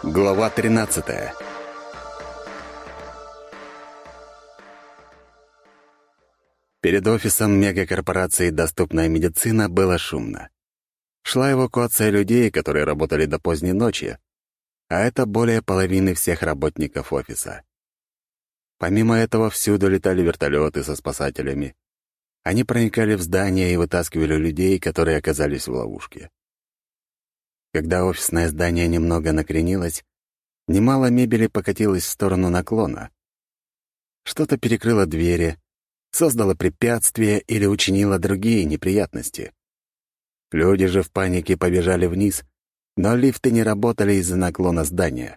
Глава 13. Перед офисом мегакорпорации «Доступная медицина» было шумно. Шла эвакуация людей, которые работали до поздней ночи, а это более половины всех работников офиса. Помимо этого, всюду летали вертолеты со спасателями. Они проникали в здание и вытаскивали людей, которые оказались в ловушке. Когда офисное здание немного накренилось, немало мебели покатилось в сторону наклона. Что-то перекрыло двери, создало препятствия или учинило другие неприятности. Люди же в панике побежали вниз, но лифты не работали из-за наклона здания.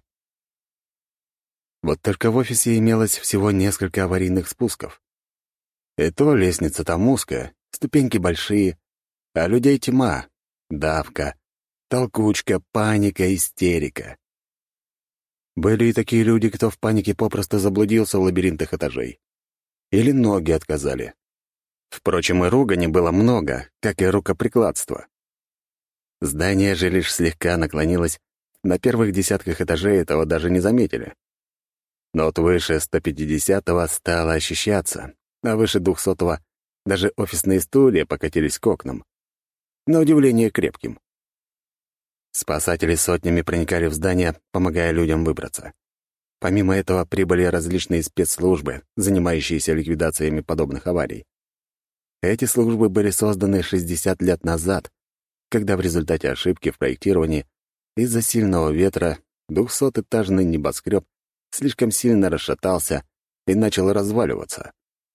Вот только в офисе имелось всего несколько аварийных спусков. И то лестница там узкая, ступеньки большие, а людей тьма, давка, толкучка, паника, истерика. Были и такие люди, кто в панике попросту заблудился в лабиринтах этажей. Или ноги отказали. Впрочем, и ругани было много, как и рукоприкладства. Здание же лишь слегка наклонилось, на первых десятках этажей этого даже не заметили. Но вот выше 150-го стало ощущаться, а выше 200-го даже офисные стулья покатились к окнам. На удивление крепким. Спасатели сотнями проникали в здание, помогая людям выбраться. Помимо этого прибыли различные спецслужбы, занимающиеся ликвидациями подобных аварий. Эти службы были созданы 60 лет назад, когда в результате ошибки в проектировании из-за сильного ветра 200-этажный небоскреб слишком сильно расшатался и начал разваливаться.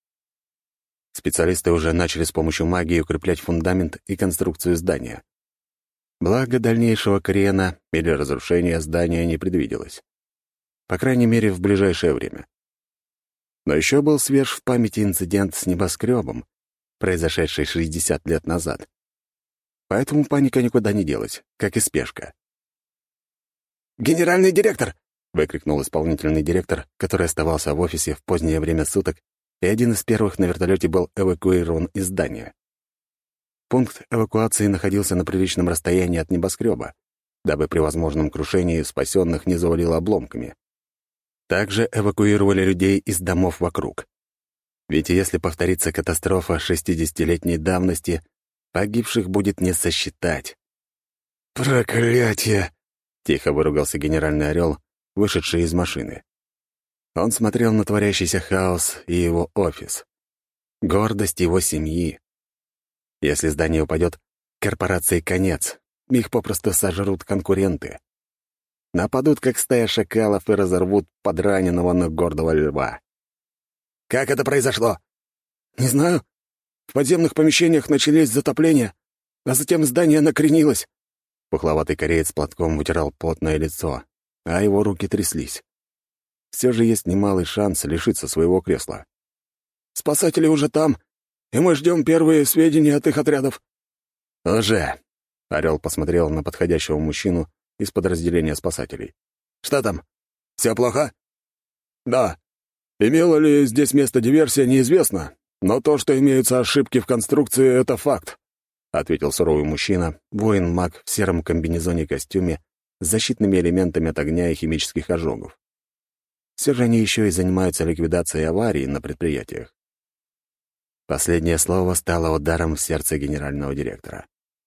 Специалисты уже начали с помощью магии укреплять фундамент и конструкцию здания. Благо, дальнейшего крена или разрушения здания не предвиделось. По крайней мере, в ближайшее время. Но еще был свеж в памяти инцидент с небоскребом, произошедший 60 лет назад. Поэтому паника никуда не делась, как и спешка. «Генеральный директор!» — выкрикнул исполнительный директор, который оставался в офисе в позднее время суток, и один из первых на вертолете был эвакуирован из здания. Пункт эвакуации находился на приличном расстоянии от небоскреба, дабы при возможном крушении спасенных не завалило обломками. Также эвакуировали людей из домов вокруг. Ведь если повторится катастрофа 60-летней давности, погибших будет не сосчитать. «Проклятие!» — тихо выругался генеральный орел, вышедший из машины. Он смотрел на творящийся хаос и его офис. Гордость его семьи. Если здание упадет, корпорации конец. Их попросту сожрут конкуренты. Нападут, как стая шакалов, и разорвут подраненного, но гордого льва. «Как это произошло?» «Не знаю. В подземных помещениях начались затопления, а затем здание накренилось». Пухловатый кореец платком вытирал потное лицо, а его руки тряслись. Все же есть немалый шанс лишиться своего кресла. «Спасатели уже там, и мы ждем первые сведения от их отрядов». «Уже!» — орел посмотрел на подходящего мужчину из подразделения спасателей. «Что там? Все плохо?» «Да. Имела ли здесь место диверсия, неизвестно, но то, что имеются ошибки в конструкции, — это факт», — ответил суровый мужчина, воин-маг в сером комбинезоне-костюме с защитными элементами от огня и химических ожогов. Все же они еще и занимаются ликвидацией аварий на предприятиях. Последнее слово стало ударом в сердце генерального директора.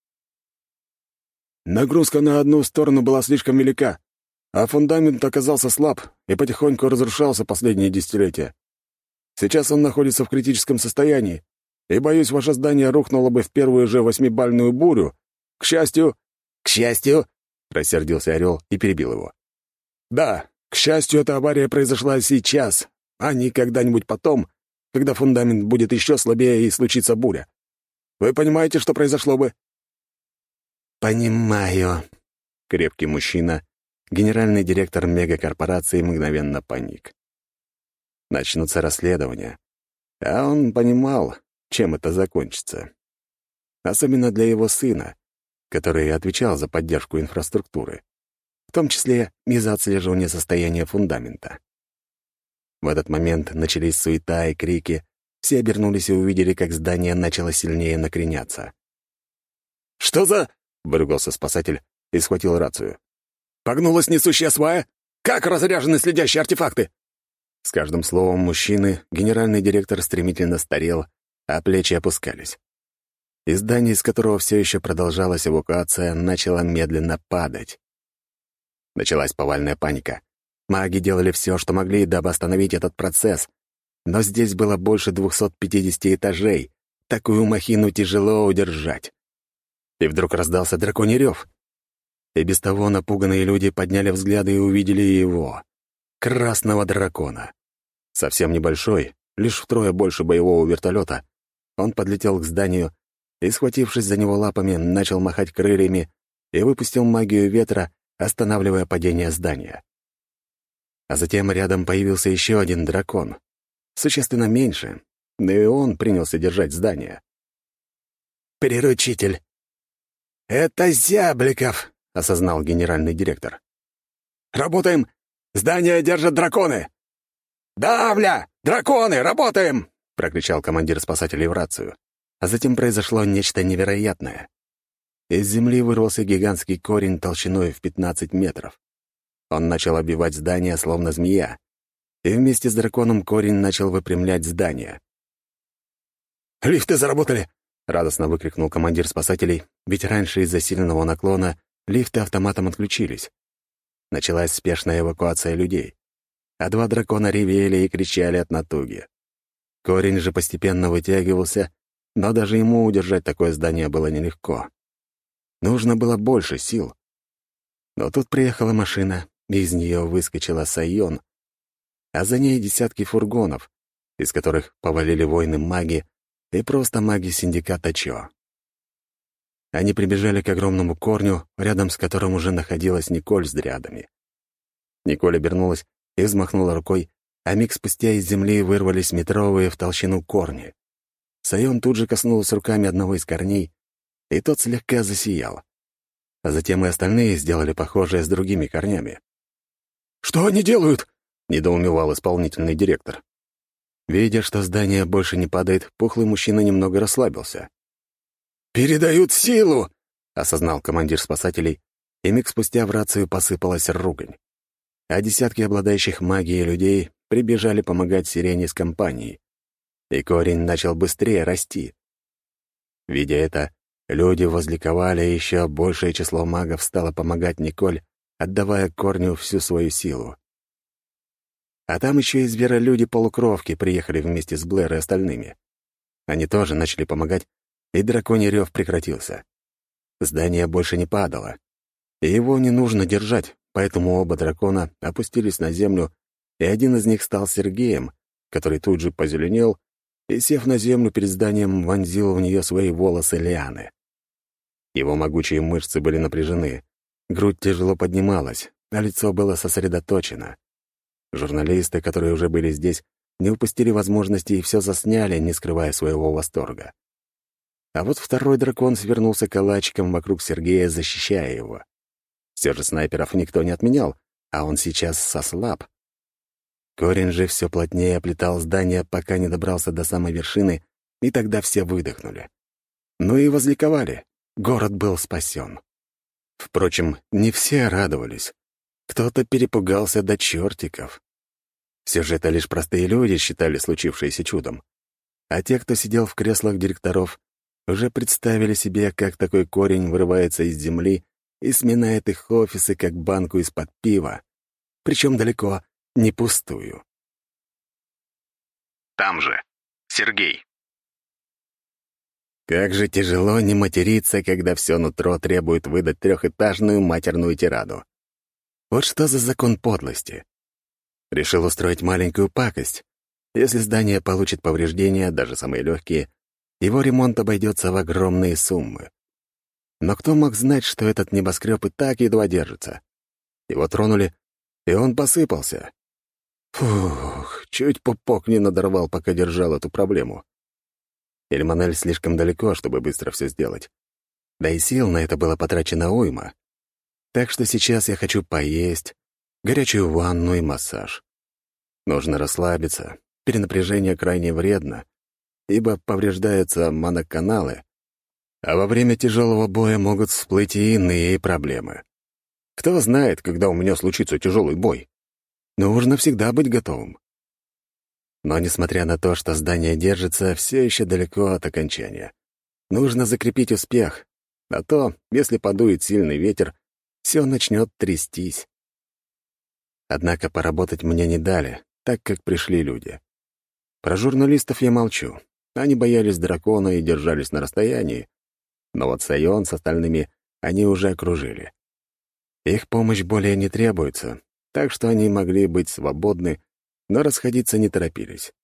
«Нагрузка на одну сторону была слишком велика, а фундамент оказался слаб и потихоньку разрушался последние десятилетия. Сейчас он находится в критическом состоянии, и, боюсь, ваше здание рухнуло бы в первую же 8-бальную бурю. К счастью...» «К счастью?» — рассердился орел и перебил его. «Да, к счастью, эта авария произошла сейчас, а не когда-нибудь потом, когда фундамент будет еще слабее и случится буря. Вы понимаете, что произошло бы?» «Понимаю». Крепкий мужчина, генеральный директор мегакорпорации, мгновенно паник. Начнутся расследования, а он понимал, чем это закончится. Особенно для его сына, который отвечал за поддержку инфраструктуры, в том числе и за отслеживание состояния фундамента. В этот момент начались суета и крики, все обернулись и увидели, как здание начало сильнее накреняться. «Что за...» — выругался спасатель и схватил рацию. Погнулась несущая свая? Как разряжены следящие артефакты?» С каждым словом мужчины генеральный директор стремительно старел, а плечи опускались. И здание, из которого все еще продолжалась эвакуация, начало медленно падать. Началась повальная паника. Маги делали все, что могли, дабы остановить этот процесс. Но здесь было больше 250 этажей. Такую махину тяжело удержать. И вдруг раздался драконий рев. И без того напуганные люди подняли взгляды и увидели его. Красного дракона. Совсем небольшой, лишь втрое больше боевого вертолета. Он подлетел к зданию и, схватившись за него лапами, начал махать крыльями и выпустил магию ветра, останавливая падение здания. А затем рядом появился еще один дракон, существенно меньше, но и он принялся держать здание. «Приручитель! Это Зябликов!» — осознал генеральный директор. «Работаем! Здание держат драконы!» «Давля! Драконы! Работаем!» — прокричал командир спасателей в рацию. А затем произошло нечто невероятное. Из земли вырвался гигантский корень толщиной в 15 метров. Он начал обвивать здание, словно змея, и вместе с драконом корень начал выпрямлять здание. «Лифты заработали!» — радостно выкрикнул командир спасателей, ведь раньше из-за сильного наклона лифты автоматом отключились. Началась спешная эвакуация людей, а два дракона ревели и кричали от натуги. Корень же постепенно вытягивался, но даже ему удержать такое здание было нелегко. Нужно было больше сил. Но тут приехала машина, и из нее выскочила Сайон, а за ней десятки фургонов, из которых повалили воины-маги и просто маги синдиката Чо. Они прибежали к огромному корню, рядом с которым уже находилась Николь с дрядами. Николь обернулась и взмахнула рукой, а миг спустя из земли вырвались метровые в толщину корни. Сайон тут же коснулась руками одного из корней, и тот слегка засиял. А затем и остальные сделали похожее с другими корнями. «Что они делают?» — недоумевал исполнительный директор. Видя, что здание больше не падает, пухлый мужчина немного расслабился. «Передают силу!» — осознал командир спасателей, и миг спустя в рацию посыпалась ругань. А десятки обладающих магией людей прибежали помогать Сирене с компанией. И корень начал быстрее расти. Видя это, люди возликовали, и еще большее число магов стало помогать Николь, отдавая корню всю свою силу. А там еще и зверолюди-полукровки приехали вместе с Блэр и остальными. Они тоже начали помогать, и драконий рев прекратился. Здание больше не падало, и его не нужно держать, поэтому оба дракона опустились на землю, и один из них стал Сергеем, который тут же позеленел и, сев на землю перед зданием, вонзил в нее свои волосы лианы. Его могучие мышцы были напряжены, грудь тяжело поднималась, а лицо было сосредоточено. Журналисты, которые уже были здесь, не упустили возможности и все засняли, не скрывая своего восторга. А вот второй дракон свернулся калачиком вокруг Сергея, защищая его. Все же снайперов никто не отменял, а он сейчас сослаб. Корень же все плотнее оплетал здание, пока не добрался до самой вершины, и тогда все выдохнули. Ну и возликовали. Город был спасен. Впрочем, не все радовались. Кто-то перепугался до чертиков. Все же это лишь простые люди считали случившееся чудом. А те, кто сидел в креслах директоров, уже представили себе, как такой корень вырывается из земли и сминает их офисы, как банку из-под пива. Причем далеко не пустую. Там же. Сергей. Как же тяжело не материться, когда все нутро требует выдать трехэтажную матерную тираду. Вот что за закон подлости. Решил устроить маленькую пакость. Если здание получит повреждения, даже самые легкие, его ремонт обойдется в огромные суммы. Но кто мог знать, что этот небоскреб и так едва держится? Его тронули, и он посыпался. Фух, чуть пупок не надорвал, пока держал эту проблему. Эльманель слишком далеко, чтобы быстро все сделать. Да и сил на это было потрачено уйма. Так что сейчас я хочу поесть, горячую ванну и массаж. Нужно расслабиться, перенапряжение крайне вредно, ибо повреждаются моноканалы, а во время тяжелого боя могут всплыть и иные проблемы. Кто знает, когда у меня случится тяжелый бой. Нужно всегда быть готовым. Но, несмотря на то, что здание держится, все еще далеко от окончания. Нужно закрепить успех, а то, если подует сильный ветер, все начнет трястись. Однако поработать мне не дали, так как пришли люди. Про журналистов я молчу. Они боялись дракона и держались на расстоянии, но вот Сайон с остальными они уже окружили. Их помощь более не требуется, так что они могли быть свободны, но расходиться не торопились.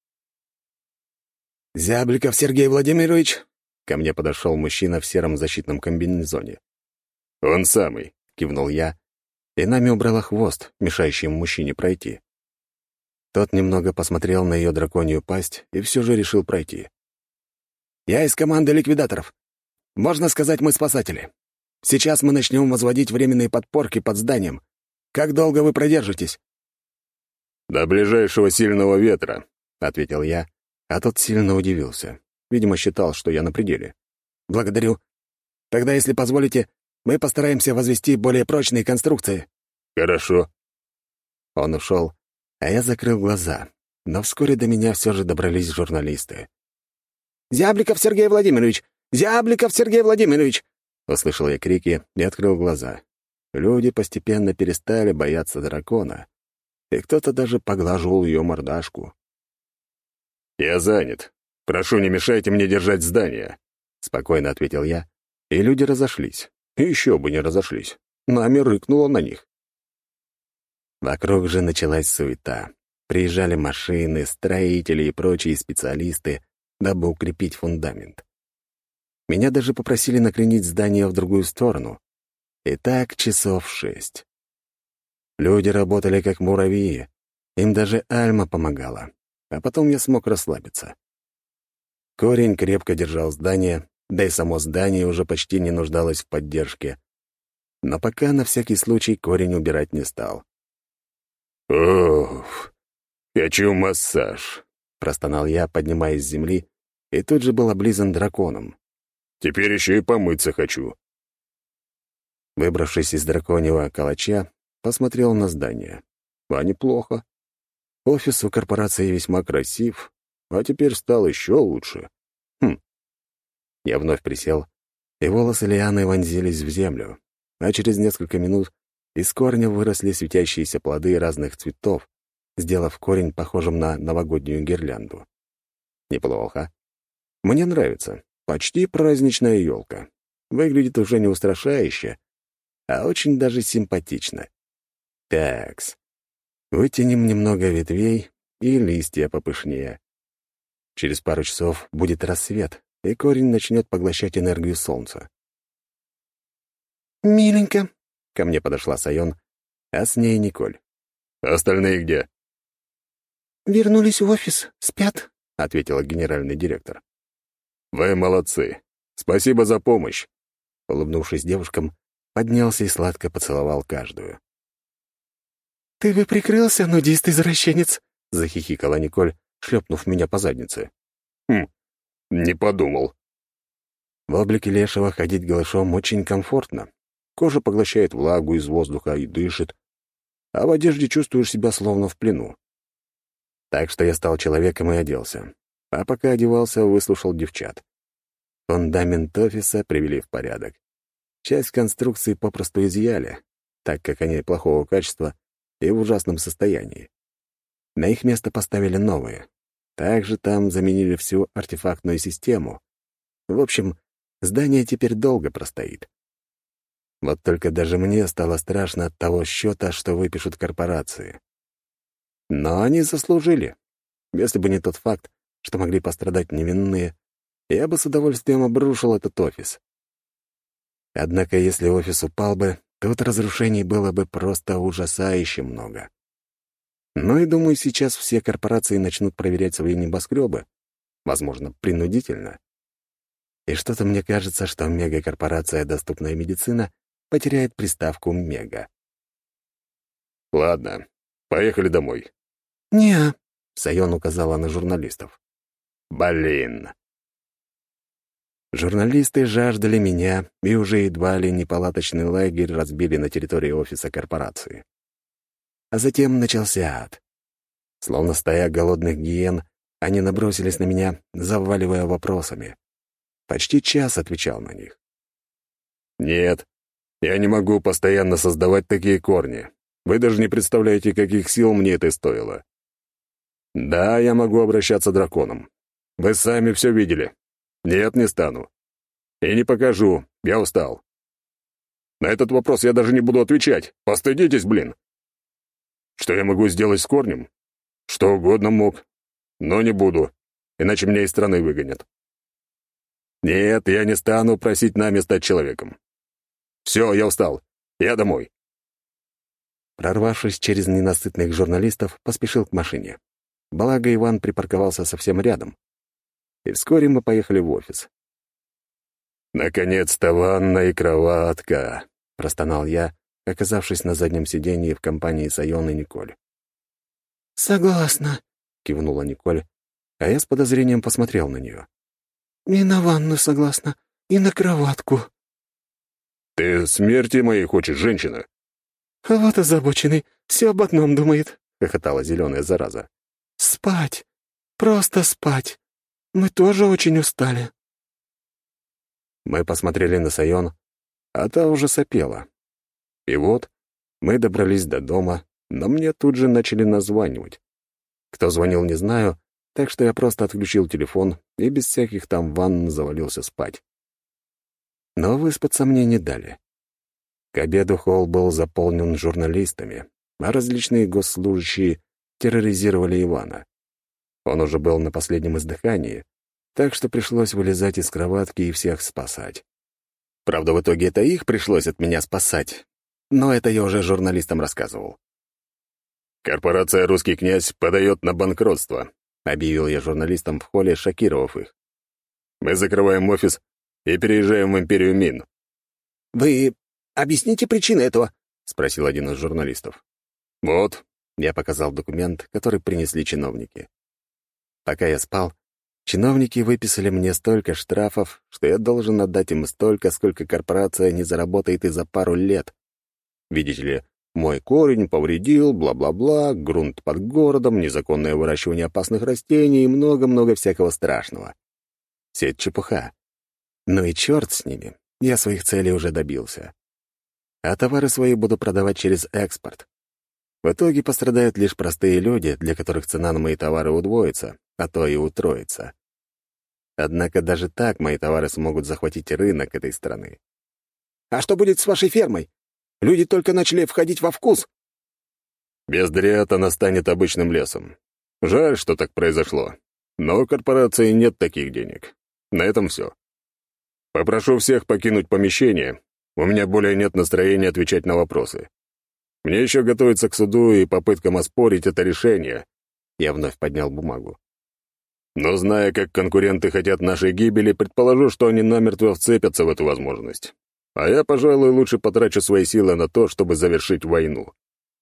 «Зябликов Сергей Владимирович!» Ко мне подошел мужчина в сером защитном комбинезоне. «Он самый», — кивнул я, и нами убрала хвост, мешающий мужчине пройти. Тот немного посмотрел на ее драконью пасть и все же решил пройти. «Я из команды ликвидаторов. Можно сказать, мы спасатели. Сейчас мы начнем возводить временные подпорки под зданием. Как долго вы продержитесь?» «До ближайшего сильного ветра», — ответил я, а тот сильно удивился. Видимо, считал, что я на пределе. «Благодарю. Тогда, если позволите, мы постараемся возвести более прочные конструкции». «Хорошо». Он ушел, а я закрыл глаза, но вскоре до меня все же добрались журналисты. «Зябликов Сергей Владимирович! Зябликов Сергей Владимирович!» Услышал я крики и открыл глаза. Люди постепенно перестали бояться дракона, и кто-то даже поглаживал ее мордашку. «Я занят. Прошу, не мешайте мне держать здание», — спокойно ответил я, и люди разошлись. И еще бы не разошлись. Нами рыкнуло на них. Вокруг же началась суета. Приезжали машины, строители и прочие специалисты, дабы укрепить фундамент. Меня даже попросили накренить здание в другую сторону. И так часов 6. Люди работали как муравьи. Им даже Альма помогала. А потом я смог расслабиться. Корень крепко держал здание, да и само здание уже почти не нуждалось в поддержке. Но пока на всякий случай корень убирать не стал. «Уф, хочу массаж», — простонал я, поднимаясь с земли, и тут же был облизан драконом. «Теперь еще и помыться хочу». Выбравшись из драконьего калача, посмотрел на здание. А неплохо. Офис у корпорации весьма красив, а теперь стал еще лучше. Я вновь присел, и волосы лианы вонзились в землю, а через несколько минут из корня выросли светящиеся плоды разных цветов, сделав корень похожим на новогоднюю гирлянду. Неплохо. Мне нравится. Почти праздничная елка. Выглядит уже не устрашающе, а очень даже симпатично. Такс. Вытянем немного ветвей и листья попышнее. Через пару часов будет рассвет, и корень начнет поглощать энергию солнца. «Миленько», — ко мне подошла Сайон, а с ней Николь. «Остальные где?» «Вернулись в офис, спят», — ответила генеральный директор. «Вы молодцы. Спасибо за помощь». Улыбнувшись девушкам, поднялся и сладко поцеловал каждую. «Ты бы прикрылся, нудист-извращенец», — захихикала Николь, шлепнув меня по заднице. Не подумал. В облике лешего ходить голышом очень комфортно. Кожа поглощает влагу из воздуха и дышит, а в одежде чувствуешь себя словно в плену. Так что я стал человеком и оделся. А пока одевался, выслушал девчат. Фундамент офиса привели в порядок. Часть конструкции попросту изъяли, так как они плохого качества и в ужасном состоянии. На их место поставили новые. Также там заменили всю артефактную систему. В общем, здание теперь долго простоит. Вот только даже мне стало страшно от того счета, что выпишут корпорации. Но они заслужили. Если бы не тот факт, что могли пострадать невинные, я бы с удовольствием обрушил этот офис. Однако если офис упал бы, тут разрушений было бы просто ужасающе много. Ну и думаю, сейчас все корпорации начнут проверять свои небоскребы, возможно, принудительно. И что-то мне кажется, что мегакорпорация «Доступная медицина» потеряет приставку «мега». «Ладно, поехали домой». «Не-а», Сайон указала на журналистов. «Блин». Журналисты жаждали меня, и уже едва ли не палаточный лагерь разбили на территории офиса корпорации. А затем начался ад. Словно стая голодных гиен, они набросились на меня, заваливая вопросами. Почти час отвечал на них. «Нет, я не могу постоянно создавать такие корни. Вы даже не представляете, каких сил мне это стоило. Да, я могу обращаться драконом. Вы сами все видели. Нет, не стану. И не покажу, я устал. На этот вопрос я даже не буду отвечать. Постыдитесь, блин. Что я могу сделать с корнем? Что угодно мог. Но не буду, иначе меня из страны выгонят. Нет, я не стану просить нами стать человеком. Все, я устал. Я домой. Прорвавшись через ненасытных журналистов, поспешил к машине. Благо, Иван припарковался совсем рядом. И вскоре мы поехали в офис. «Наконец-то ванна и кроватка», — простонал я, оказавшись на заднем сиденье в компании Сайон и Николь. «Согласна», — кивнула Николь, а я с подозрением посмотрел на нее. «И на ванну согласна, и на кроватку». «Ты смерти моей хочешь, женщина?» «А вот озабоченный, все об одном думает», — хохотала зеленая зараза. «Спать. Просто спать. Мы тоже очень устали». Мы посмотрели на Сайон, а та уже сопела. И вот мы добрались до дома, но мне тут же начали названивать. Кто звонил, не знаю, так что я просто отключил телефон и без всяких там ванн завалился спать. Но выспаться мне не дали. К обеду холл был заполнен журналистами, а различные госслужащие терроризировали Ивана. Он уже был на последнем издыхании, так что пришлось вылезать из кроватки и всех спасать. Правда, в итоге это их пришлось от меня спасать, но это я уже журналистам рассказывал. «Корпорация «Русский князь» подает на банкротство», — объявил я журналистам в холле, шокировав их. «Мы закрываем офис и переезжаем в империю Мин». «Вы объясните причины этого?» — спросил один из журналистов. «Вот», — я показал документ, который принесли чиновники. Пока я спал, чиновники выписали мне столько штрафов, что я должен отдать им столько, сколько корпорация не заработает и за пару лет. Видите ли, мой корень повредил, бла-бла-бла, грунт под городом, незаконное выращивание опасных растений и много-много всякого страшного. Все это чепуха. Ну и черт с ними, я своих целей уже добился. А товары свои буду продавать через экспорт. В итоге пострадают лишь простые люди, для которых цена на мои товары удвоится, а то и утроится. Однако даже так мои товары смогут захватить рынок этой страны. «А что будет с вашей фермой? Люди только начали входить во вкус». «Без дриад она станет обычным лесом. Жаль, что так произошло. Но у корпорации нет таких денег. На этом все. Попрошу всех покинуть помещение. У меня более нет настроения отвечать на вопросы. Мне еще готовиться к суду и попыткам оспорить это решение». Я вновь поднял бумагу. «Но зная, как конкуренты хотят нашей гибели, предположу, что они намертво вцепятся в эту возможность. А я, пожалуй, лучше потрачу свои силы на то, чтобы завершить войну».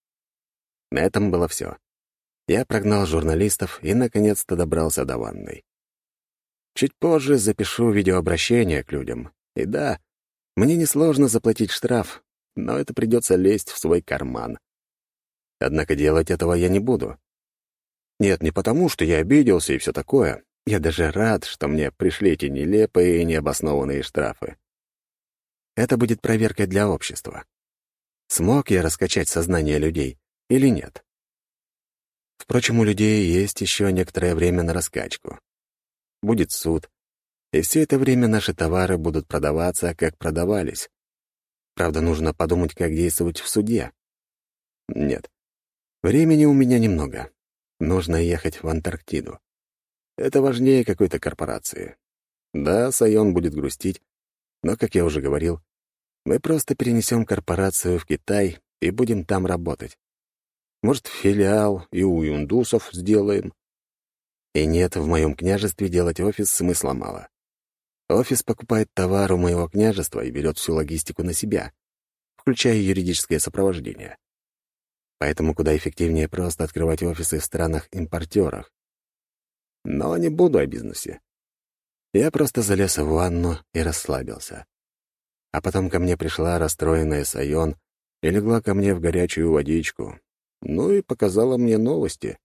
На этом было все. Я прогнал журналистов и, наконец-то, добрался до ванной. Чуть позже запишу видеообращение к людям. И да, мне несложно заплатить штраф, но это придется лезть в свой карман. Однако делать этого я не буду. Нет, не потому, что я обиделся и все такое. Я даже рад, что мне пришли эти нелепые и необоснованные штрафы. Это будет проверкой для общества. Смог я раскачать сознание людей или нет? Впрочем, у людей есть еще некоторое время на раскачку. Будет суд, и все это время наши товары будут продаваться, как продавались. Правда, нужно подумать, как действовать в суде. Нет, времени у меня немного. Нужно ехать в Антарктиду. Это важнее какой-то корпорации. Да, Сайон будет грустить, но, как я уже говорил, мы просто перенесем корпорацию в Китай и будем там работать. Может, филиал и у индусов сделаем. И нет, в моем княжестве делать офис смысла мало. Офис покупает товар у моего княжества и берет всю логистику на себя, включая юридическое сопровождение. Поэтому куда эффективнее просто открывать офисы в странах-импортерах. Но не буду о бизнесе. Я просто залез в ванну и расслабился. А потом ко мне пришла расстроенная Сайон и легла ко мне в горячую водичку. Ну и показала мне новости.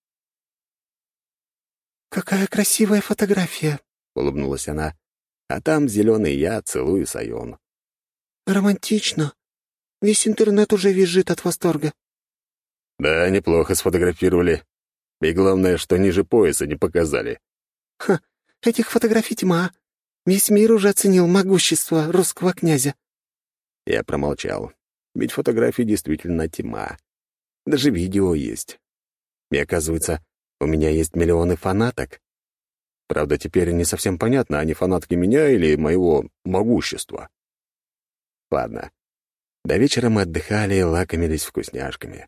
«Какая красивая фотография!» — улыбнулась она. А там зеленый я целую Сайон. «Романтично. Весь интернет уже визжит от восторга». Да, неплохо сфотографировали. И главное, что ниже пояса не показали. «Ха, этих фотографий тьма. Весь мир уже оценил могущество русского князя». Я промолчал. Ведь фотографии действительно тьма. Даже видео есть. И оказывается, у меня есть миллионы фанаток. Правда, теперь не совсем понятно, они фанатки меня или моего могущества. Ладно. До вечера мы отдыхали и лакомились вкусняшками.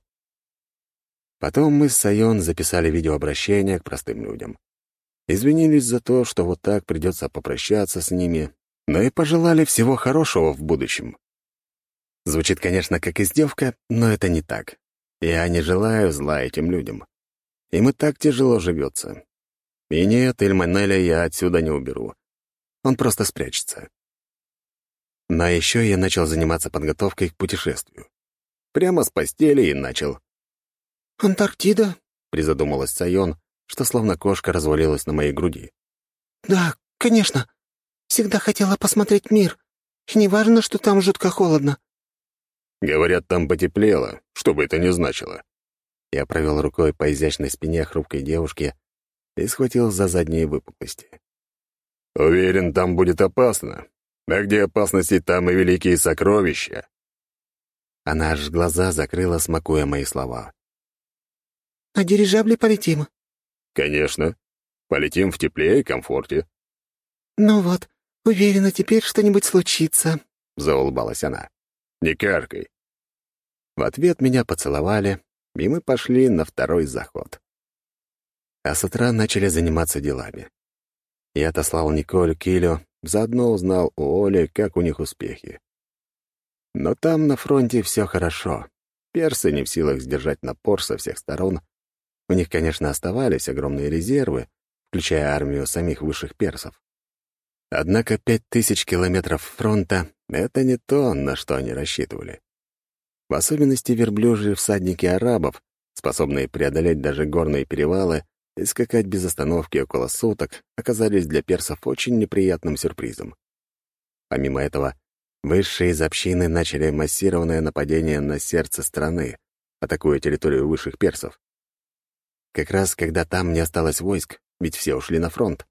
Потом мы с Сайон записали видеообращение к простым людям. Извинились за то, что вот так придется попрощаться с ними, но и пожелали всего хорошего в будущем. Звучит, конечно, как издевка, но это не так. Я не желаю зла этим людям. Им и так тяжело живется. И нет, Ильманеля я отсюда не уберу. Он просто спрячется. Но еще я начал заниматься подготовкой к путешествию. Прямо с постели и начал. «Антарктида?» — призадумалась Сайон, что словно кошка развалилась на моей груди. «Да, конечно. Всегда хотела посмотреть мир. И не важно, что там жутко холодно». Говорят, там потеплело, что бы это ни значило. Я провел рукой по изящной спине хрупкой девушки и схватил за задние выпуклости. «Уверен, там будет опасно. А где опасности, там и великие сокровища». Она аж глаза закрыла, смакуя мои слова. «На дирижабле полетим?» «Конечно. Полетим в тепле и комфорте». «Ну вот, уверена, теперь что-нибудь случится», — заулыбалась она. «Не каркай». В ответ меня поцеловали, и мы пошли на второй заход. А с утра начали заниматься делами. Я отослал Николь к Илю, заодно узнал у Оли, как у них успехи. Но там на фронте все хорошо. Персы не в силах сдержать напор со всех сторон. У них, конечно, оставались огромные резервы, включая армию самих высших персов. Однако 5000 километров фронта — это не то, на что они рассчитывали. В особенности верблюжьи всадники арабов, способные преодолеть даже горные перевалы и скакать без остановки около суток, оказались для персов очень неприятным сюрпризом. Помимо этого, высшие из общины начали массированное нападение на сердце страны, атакуя территорию высших персов. Как раз когда там не осталось войск, ведь все ушли на фронт.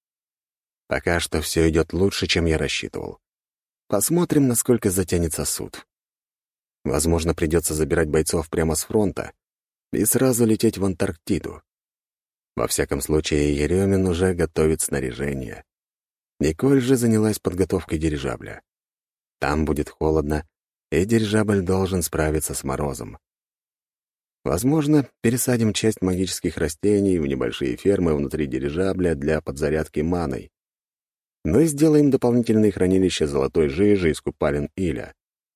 Пока что все идет лучше, чем я рассчитывал. Посмотрим, насколько затянется суд. Возможно, придется забирать бойцов прямо с фронта и сразу лететь в Антарктиду. Во всяком случае, Еремин уже готовит снаряжение. Николь же занялась подготовкой дирижабля. Там будет холодно, и дирижабль должен справиться с морозом. Возможно, пересадим часть магических растений в небольшие фермы внутри дирижабля для подзарядки маной. Но и сделаем дополнительные хранилища золотой жижи из купалин Иля.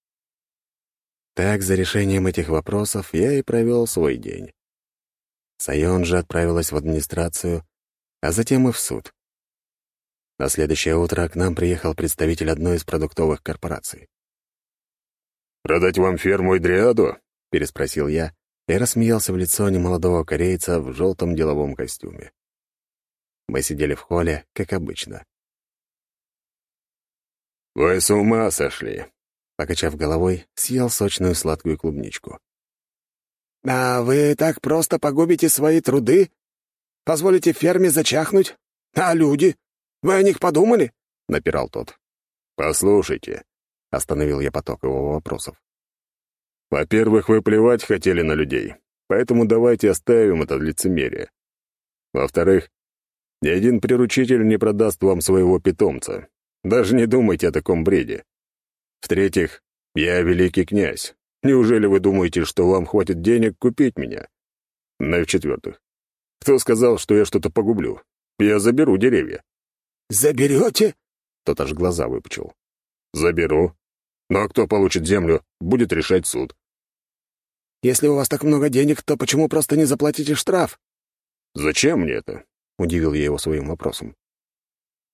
Так, за решением этих вопросов я и провел свой день. Сайон же отправилась в администрацию, а затем и в суд. На следующее утро к нам приехал представитель одной из продуктовых корпораций. «Продать вам ферму и дриаду?» — переспросил я и рассмеялся в лицо немолодого корейца в желтом деловом костюме. Мы сидели в холле, как обычно. «Вы с ума сошли!» Покачав головой, съел сочную сладкую клубничку. «А вы так просто погубите свои труды? Позволите ферме зачахнуть? А люди? Вы о них подумали?» — напирал тот. «Послушайте», — остановил я поток его вопросов. «Во-первых, вы плевать хотели на людей, поэтому давайте оставим это лицемерие. Во-вторых, ни один приручитель не продаст вам своего питомца. Даже не думайте о таком бреде. В-третьих, я великий князь. Неужели вы думаете, что вам хватит денег купить меня? Ну и в-четвертых, кто сказал, что я что-то погублю? Я заберу деревья». «Заберете?» Тот аж глаза выпучил. «Заберу. Ну а кто получит землю, будет решать суд». «Если у вас так много денег, то почему просто не заплатите штраф?» «Зачем мне это?» — удивил я его своим вопросом.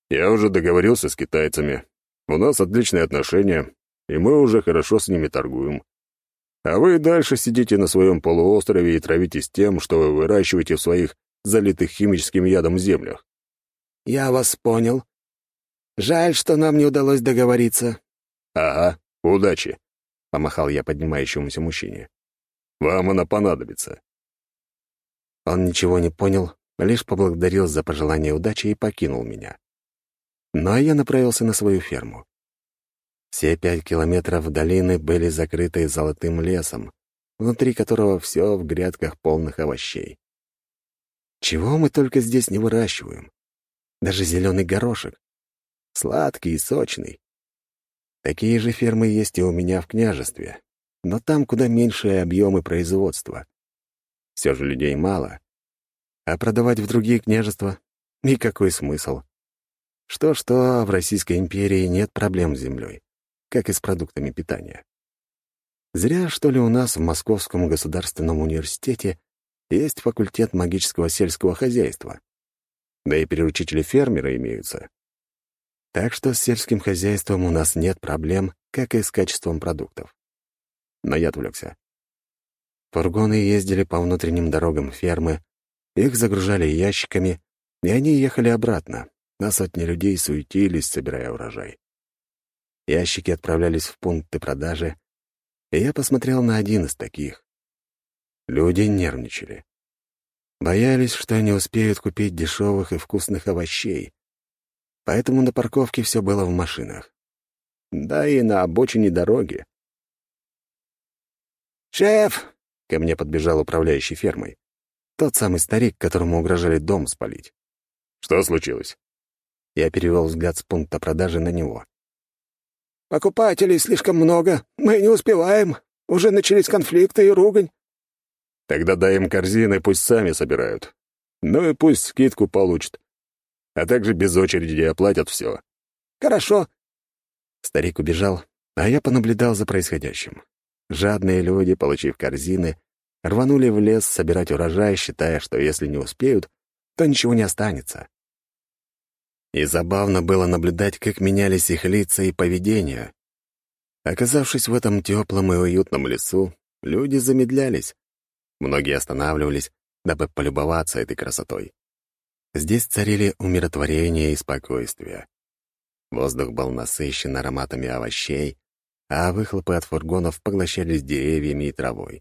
Я уже договорился с китайцами. У нас отличные отношения, и мы уже хорошо с ними торгуем. А вы дальше сидите на своем полуострове и травитесь тем, что вы выращиваете в своих залитых химическим ядом землях. Я вас понял. Жаль, что нам не удалось договориться. Ага, удачи, — помахал я поднимающемуся мужчине. Вам она понадобится. Он ничего не понял, лишь поблагодарил за пожелание удачи и покинул меня. Ну а я направился на свою ферму. Все 5 километров долины были закрыты золотым лесом, внутри которого все в грядках полных овощей. Чего мы только здесь не выращиваем. Даже зеленый горошек. Сладкий и сочный. Такие же фермы есть и у меня в княжестве, но там куда меньшие объемы производства. Все же людей мало. А продавать в другие княжества — никакой смысл. Что-что, в Российской империи нет проблем с землей, как и с продуктами питания. Зря, что ли, у нас в Московском государственном университете есть факультет магического сельского хозяйства. Да и приручители-фермеры имеются. Так что с сельским хозяйством у нас нет проблем, как и с качеством продуктов. Но я отвлекся. Фургоны ездили по внутренним дорогам фермы, их загружали ящиками, и они ехали обратно, а сотни людей суетились, собирая урожай. Ящики отправлялись в пункты продажи, и я посмотрел на один из таких. Люди нервничали. Боялись, что не успеют купить дешевых и вкусных овощей, поэтому на парковке все было в машинах. Да и на обочине дороги. «Шеф!» — ко мне подбежал управляющий фермой. Тот самый старик, которому угрожали дом спалить. Что случилось? Я перевел взгляд с пункта продажи на него. «Покупателей слишком много. Мы не успеваем. Уже начались конфликты и ругань». Тогда дай им корзины, пусть сами собирают. Ну и пусть скидку получат. А также без очереди оплатят все. «Хорошо». Старик убежал, а я понаблюдал за происходящим. Жадные люди, получив корзины, рванули в лес собирать урожай, считая, что если не успеют, то ничего не останется. И забавно было наблюдать, как менялись их лица и поведение. Оказавшись в этом теплом и уютном лесу, люди замедлялись. Многие останавливались, дабы полюбоваться этой красотой. Здесь царили умиротворение и спокойствие. Воздух был насыщен ароматами овощей, а выхлопы от фургонов поглощались деревьями и травой.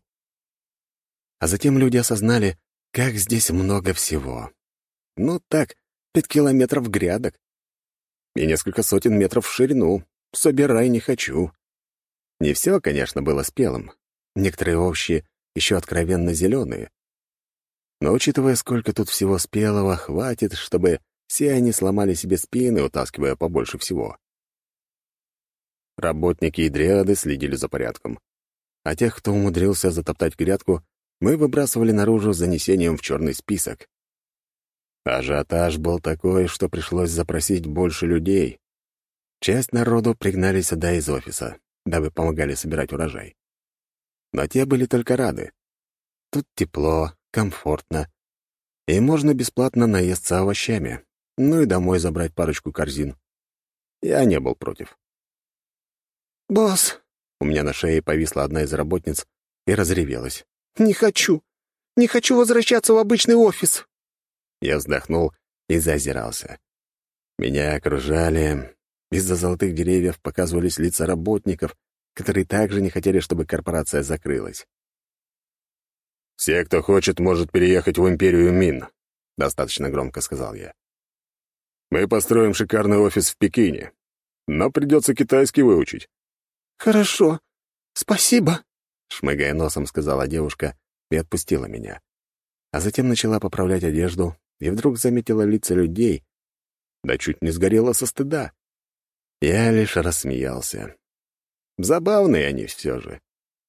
А затем люди осознали, как здесь много всего. Ну так, 5 километров грядок. И несколько сотен метров в ширину. Собирай не хочу. Не все, конечно, было спелым. Некоторые овощи еще откровенно зеленые. Но учитывая, сколько тут всего спелого, хватит, чтобы все они сломали себе спины, утаскивая побольше всего. Работники и дриады следили за порядком. А тех, кто умудрился затоптать грядку, мы выбрасывали наружу с занесением в черный список. Ажиотаж был такой, что пришлось запросить больше людей. Часть народу пригнали сюда из офиса, дабы помогали собирать урожай. Но те были только рады. Тут тепло, комфортно, и можно бесплатно наесться овощами, ну и домой забрать парочку корзин. Я не был против. «Босс!» У меня на шее повисла одна из работниц и разревелась. «Не хочу! Не хочу возвращаться в обычный офис!» Я вздохнул и заозирался. Меня окружали. Из-за золотых деревьев показывались лица работников, которые также не хотели, чтобы корпорация закрылась. «Все, кто хочет, может переехать в империю Мин», — достаточно громко сказал я. «Мы построим шикарный офис в Пекине, но придется китайский выучить». «Хорошо. Спасибо», — шмыгая носом сказала девушка и отпустила меня. А затем начала поправлять одежду и вдруг заметила лица людей, да чуть не сгорела со стыда. Я лишь рассмеялся. Забавные они все же.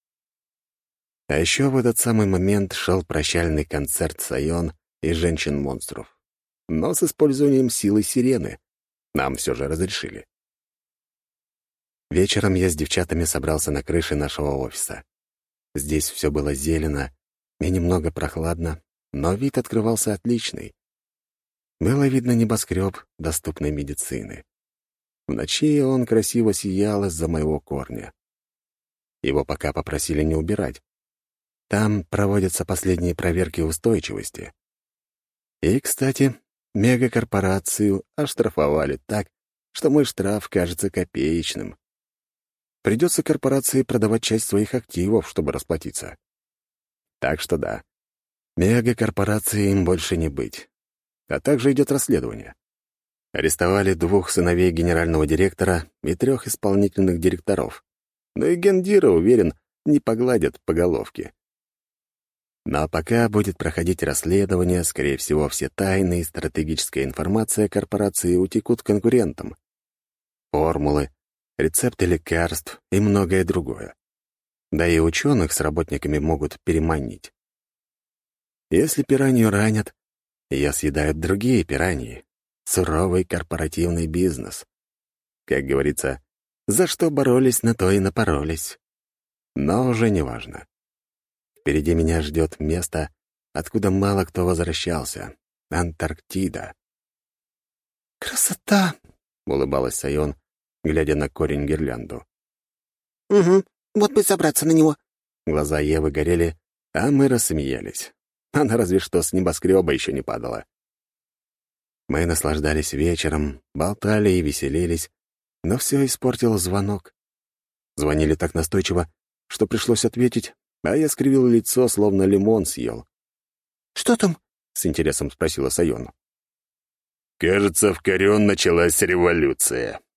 А еще в этот самый момент шел прощальный концерт Сайон и женщин-монстров. Но с использованием силы сирены. Нам все же разрешили. Вечером я с девчатами собрался на крыше нашего офиса. Здесь все было зелено и немного прохладно, но вид открывался отличный. было видно небоскреб доступной медицины. В ночи он красиво сиял из-за моего корня. Его пока попросили не убирать. Там проводятся последние проверки устойчивости. И, кстати, мегакорпорацию оштрафовали так, что мой штраф кажется копеечным. Придется корпорации продавать часть своих активов, чтобы расплатиться. Так что да, мегакорпорации им больше не быть. А также идет расследование. Арестовали 2 сыновей генерального директора и 3 исполнительных директоров. Но и гендира, уверен, не погладят по головке. Но пока будет проходить расследование, скорее всего, все тайны и стратегическая информация корпорации утекут конкурентам. Формулы, рецепты лекарств и многое другое. Да и ученых с работниками могут переманить. Если пиранью ранят, ее съедают другие пираньи. Суровый корпоративный бизнес. Как говорится, за что боролись, на то и напоролись. Но уже не важно. Впереди меня ждет место, откуда мало кто возвращался — Антарктида. «Красота!» — улыбалась Сайон, глядя на корень-гирлянду. «Угу, вот бы забраться на него». Глаза Евы горели, а мы рассмеялись. Она разве что с небоскреба еще не падала. Мы наслаждались вечером, болтали и веселились, но все испортил звонок. Звонили так настойчиво, что пришлось ответить, а я скривил лицо, словно лимон съел. «Что там?» — с интересом спросила Сайон. «Кажется, в Карион началась революция»,